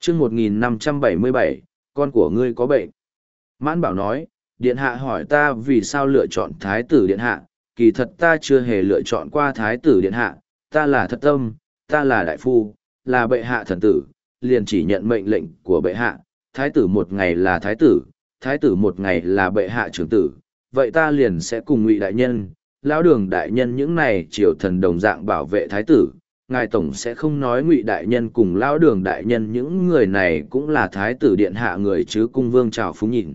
chương 1577, con của ngươi có bệnh. Mãn Bảo nói, điện hạ hỏi ta vì sao lựa chọn thái tử điện hạ, kỳ thật ta chưa hề lựa chọn qua thái tử điện hạ, ta là thật tâm, ta là đại phu, là bệ hạ thần tử, liền chỉ nhận mệnh lệnh của bệ hạ, thái tử một ngày là thái tử một ngày là bệ hạ trưởng tử, vậy ta liền sẽ cùng Ngụy đại nhân, lão Đường đại nhân những này triều thần đồng dạng bảo vệ thái tử. Ngài tổng sẽ không nói Ngụy đại nhân cùng lão Đường đại nhân những người này cũng là thái tử điện hạ người chứ. Cung vương trào phúng nhìn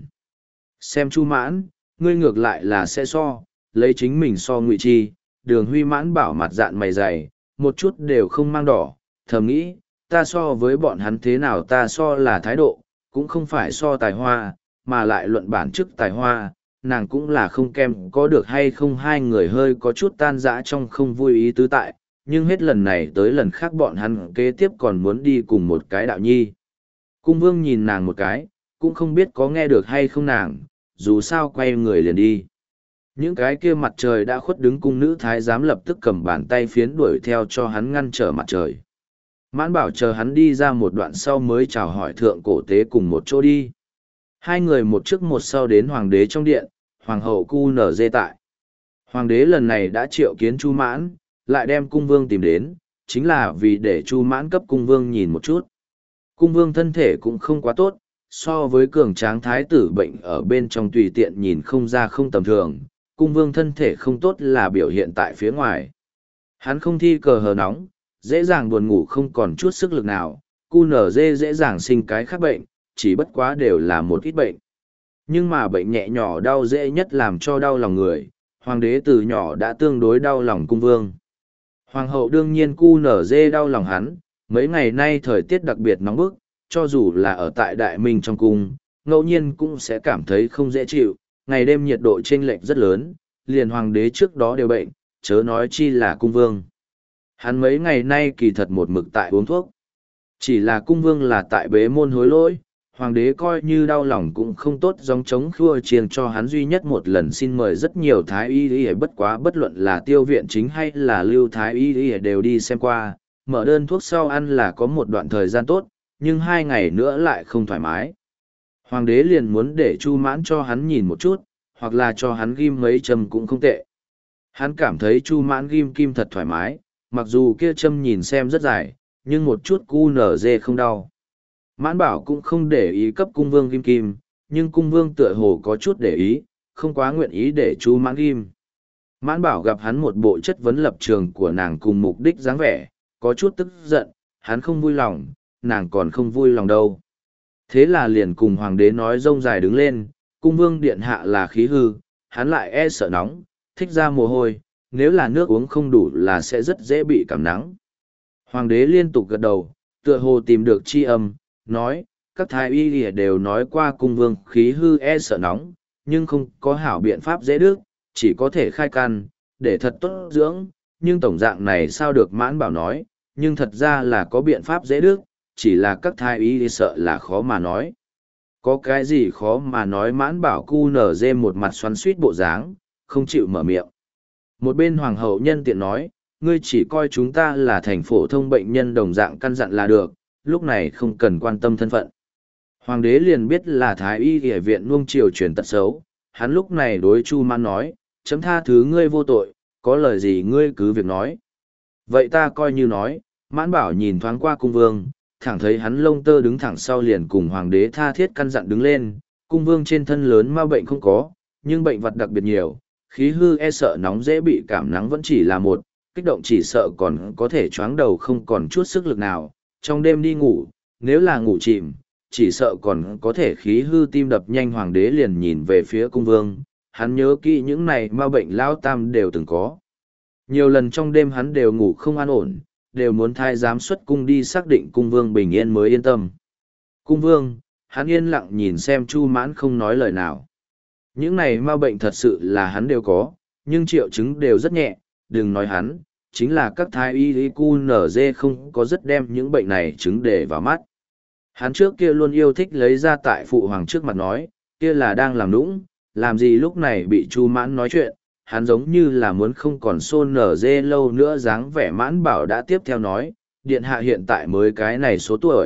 xem Chu Mãn, ngươi ngược lại là sẽ lấy chính mình so Ngụy Chi. Đường Huy Mãn Bảo mặt dạn mày dày, một chút đều không mang đỏ, thầm nghĩ, ta so với bọn hắn thế nào, ta so là thái độ, cũng không phải so tài hoa, mà lại luận bản chức tài hoa, nàng cũng là không kem có được hay không. Hai người hơi có chút tan rã trong không vui ý tứ tại, nhưng hết lần này tới lần khác bọn hắn kế tiếp còn muốn đi cùng một cái đạo nhi. Cung vương nhìn nàng một cái, cũng không biết có nghe được hay không nàng, dù sao quay người liền đi. Những cái kia mặt trời đã khuất đứng cung nữ thái giám lập tức cầm bàn tay phiến đuổi theo cho hắn ngăn trở mặt trời. Mãn Bảo chờ hắn đi ra một đoạn sau mới chào hỏi thượng cổ tế cùng một chỗ đi. Hai người một trước một sau đến hoàng đế trong điện, hoàng hậu cu nở dê tại. Hoàng đế lần này đã triệu kiến Chu Mãn, lại đem cung vương tìm đến, chính là vì để Chu Mãn cấp cung vương nhìn một chút. Cung vương thân thể cũng không quá tốt, so với cường tráng thái tử bệnh ở bên trong tùy tiện nhìn không ra không tầm thường. Cung vương thân thể không tốt là biểu hiện tại phía ngoài. Hắn không thi cờ hờ nóng, dễ dàng buồn ngủ không còn chút sức lực nào, cu nở dê dễ dàng sinh cái khác bệnh, chỉ bất quá đều là một ít bệnh. Nhưng mà bệnh nhẹ nhỏ đau dễ nhất làm cho đau lòng người, hoàng đế từ nhỏ đã tương đối đau lòng cung vương. Hoàng hậu đương nhiên cu nở dê đau lòng hắn, mấy ngày nay thời tiết đặc biệt nóng bức, cho dù là ở tại Đại Minh trong cung, ngẫu nhiên cũng sẽ cảm thấy không dễ chịu, ngày đêm nhiệt độ chênh lệch rất lớn, liền hoàng đế trước đó đều bệnh, chớ nói chi là cung vương. Hắn mấy ngày nay kỳ thật một mực tại uống thuốc. Chỉ là cung vương là tại bế môn hối lỗi, hoàng đế coi như đau lòng cũng không tốt giống chống khua chiêng cho hắn duy nhất một lần xin mời rất nhiều thái y y, bất quá bất luận là Tiêu Viện Chính hay là Lưu thái y y đều đi xem qua, mở đơn thuốc sau ăn là có một đoạn thời gian tốt, nhưng 2 ngày nữa lại không thoải mái. Hoàng đế liền muốn để Chu Mãn cho hắn nhìn một chút, hoặc là cho hắn ghim mấy châm cũng không tệ. Hắn cảm thấy Chu Mãn ghim kim thật thoải mái, mặc dù kia châm nhìn xem rất dài, nhưng một chút cu nở dê không đau. Mãn Bảo cũng không để ý cấp cung vương ghim kim, nhưng cung vương tựa hồ có chút để ý, không quá nguyện ý để Chu Mãn ghim. Mãn Bảo gặp hắn một bộ chất vấn lập trường của nàng cùng mục đích dáng vẻ, có chút tức giận, hắn không vui lòng, nàng còn không vui lòng đâu. Thế là liền cùng hoàng đế nói rông dài đứng lên, cung vương điện hạ là khí hư, hắn lại e sợ nóng, thích ra mồ hôi, nếu là nước uống không đủ là sẽ rất dễ bị cảm nắng. Hoàng đế liên tục gật đầu, tựa hồ tìm được chi âm, nói, các thái y đều nói qua cung vương khí hư e sợ nóng, nhưng không có hảo biện pháp dễ được, chỉ có thể khai căn, để thật tốt dưỡng, nhưng tổng dạng này sao được. Mãn Bảo nói, nhưng thật ra là có biện pháp dễ được, chỉ là các thái y sợ là khó mà nói. Có cái gì khó mà nói. Mãn Bảo cu nở dê một mặt xoắn suýt bộ dáng, không chịu mở miệng. Một bên hoàng hậu nhân tiện nói, ngươi chỉ coi chúng ta là thành phổ thông bệnh nhân đồng dạng căn dặn là được, lúc này không cần quan tâm thân phận. Hoàng đế liền biết là thái y y viện nuông chiều truyền tật xấu, hắn lúc này đối Chu Mãn nói, chấm tha thứ ngươi vô tội, có lời gì ngươi cứ việc nói. Vậy ta coi như nói. Mãn Bảo nhìn thoáng qua cung vương, thẳng thấy hắn lông tơ đứng thẳng sau liền cùng hoàng đế tha thiết căn dặn đứng lên. Cung vương trên thân lớn ma bệnh không có, nhưng bệnh vật đặc biệt nhiều, khí hư e sợ nóng dễ bị cảm nắng vẫn chỉ là một, kích động chỉ sợ còn có thể choáng đầu không còn chút sức lực nào, trong đêm đi ngủ, nếu là ngủ chìm, chỉ sợ còn có thể khí hư tim đập nhanh. Hoàng đế liền nhìn về phía cung vương, hắn nhớ kỹ những này ma bệnh lao tam đều từng có. Nhiều lần trong đêm hắn đều ngủ không an ổn, đều muốn thái giám xuất cung đi xác định cung vương bình yên mới yên tâm. Cung vương, hắn yên lặng nhìn xem Chu Mãn không nói lời nào. Những này ma bệnh thật sự là hắn đều có, nhưng triệu chứng đều rất nhẹ, đừng nói hắn, chính là các thái y cu nở dê không có rất đem những bệnh này chứng để vào mắt. Hắn trước kia luôn yêu thích lấy ra tại phụ hoàng trước mặt nói, kia là đang làm nũng, làm gì lúc này bị Chu Mãn nói chuyện, hắn giống như là muốn không còn xôn nở dê lâu nữa dáng vẻ. Mãn Bảo đã tiếp theo nói, điện hạ hiện tại mới cái này số tuổi,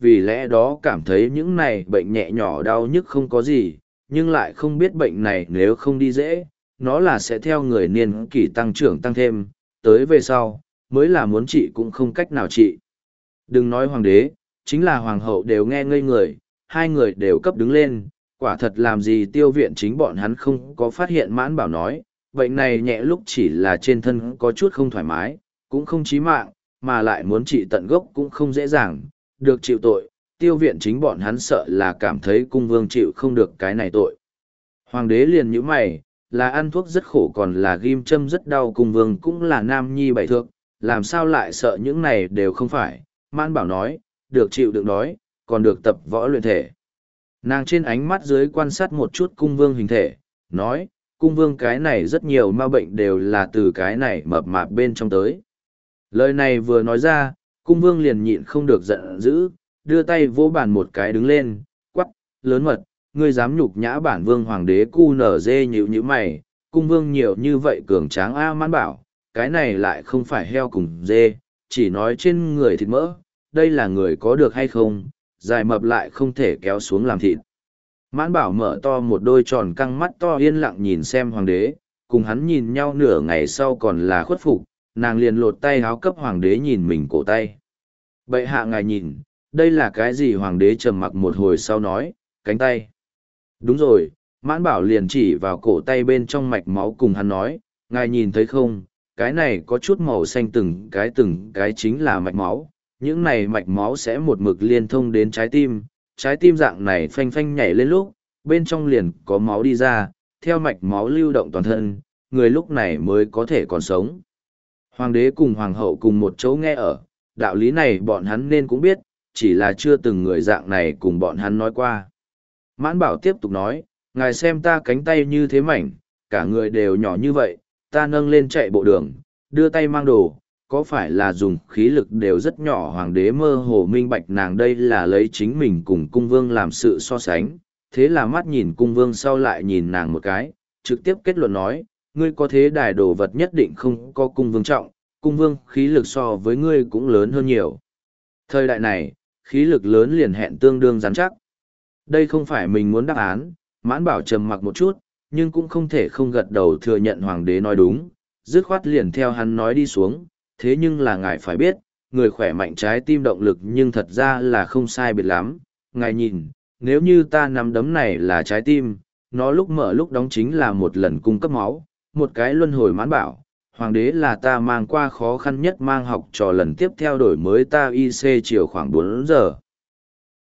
vì lẽ đó cảm thấy những này bệnh nhẹ nhỏ đau nhức không có gì, nhưng lại không biết bệnh này nếu không đi dễ, nó là sẽ theo người niên kỷ tăng trưởng tăng thêm, tới về sau, mới là muốn trị cũng không cách nào trị. Đừng nói hoàng đế, chính là hoàng hậu đều nghe ngây người, hai người đều cấp đứng lên, quả thật làm gì Tiêu Viện chính bọn hắn không có phát hiện. Mãn Bảo nói, bệnh này nhẹ lúc chỉ là trên thân có chút không thoải mái, cũng không chí mạng, mà lại muốn trị tận gốc cũng không dễ dàng, được chịu tội. Tiêu Viện chính bọn hắn sợ là cảm thấy cung vương chịu không được cái này tội. Hoàng đế liền nhíu mày, là ăn thuốc rất khổ còn là ghim châm rất đau, cung vương cũng là nam nhi bảy thước, làm sao lại sợ những này đều không phải. Mãn Bảo nói, được chịu đựng đói, còn được tập võ luyện thể. Nàng trên ánh mắt dưới quan sát một chút cung vương hình thể, nói, cung vương cái này rất nhiều ma bệnh đều là từ cái này mập mạp bên trong tới. Lời này vừa nói ra, cung vương liền nhịn không được giận dữ, đưa tay vỗ bàn một cái đứng lên, quắc, lớn mật, ngươi dám nhục nhã bản vương hoàng đế cu nở dê nhịu như mày, cung vương nhiều như vậy cường tráng a. Mãn Bảo, cái này lại không phải heo cùng dê, chỉ nói trên người thịt mỡ, đây là người có được hay không, dài mập lại không thể kéo xuống làm thịt. Mãn Bảo mở to một đôi tròn căng mắt to yên lặng nhìn xem hoàng đế, cùng hắn nhìn nhau nửa ngày sau còn là khuất phục, nàng liền lột tay áo cấp hoàng đế nhìn mình cổ tay. Bệ hạ ngài nhìn, đây là cái gì? Hoàng đế trầm mặc một hồi sau nói, cánh tay. Đúng rồi, Mãn Bảo liền chỉ vào cổ tay bên trong mạch máu cùng hắn nói, ngài nhìn thấy không, cái này có chút màu xanh từng cái chính là mạch máu. Những này mạch máu sẽ một mực liên thông đến trái tim dạng này phanh phanh nhảy lên lúc, bên trong liền có máu đi ra, theo mạch máu lưu động toàn thân, người lúc này mới có thể còn sống. Hoàng đế cùng hoàng hậu cùng một chỗ nghe ở, đạo lý này bọn hắn nên cũng biết, chỉ là chưa từng người dạng này cùng bọn hắn nói qua. Mãn Bảo tiếp tục nói, ngài xem ta cánh tay như thế mảnh, cả người đều nhỏ như vậy, ta nâng lên chạy bộ đường, đưa tay mang đồ, có phải là dùng khí lực đều rất nhỏ? Hoàng đế mơ hồ minh bạch nàng đây là lấy chính mình cùng cung vương làm sự so sánh, thế là mắt nhìn cung vương sau lại nhìn nàng một cái, trực tiếp kết luận nói, ngươi có thế đài đồ vật nhất định không có cung vương trọng, cung vương khí lực so với ngươi cũng lớn hơn nhiều. Thời đại này, khí lực lớn liền hẹn tương đương rắn chắc. Đây không phải mình muốn đáp án. Mãn Bảo trầm mặc một chút, nhưng cũng không thể không gật đầu thừa nhận hoàng đế nói đúng, dứt khoát liền theo hắn nói đi xuống. Thế nhưng là ngài phải biết, người khỏe mạnh trái tim động lực nhưng thật ra là không sai biệt lắm. Ngài nhìn, nếu như ta nắm đấm này là trái tim, nó lúc mở lúc đóng chính là một lần cung cấp máu, một cái luân hồi. Mãn Bảo, hoàng đế là ta mang qua khó khăn nhất mang học trò lần tiếp theo đổi mới ta IC chiều khoảng 4 giờ.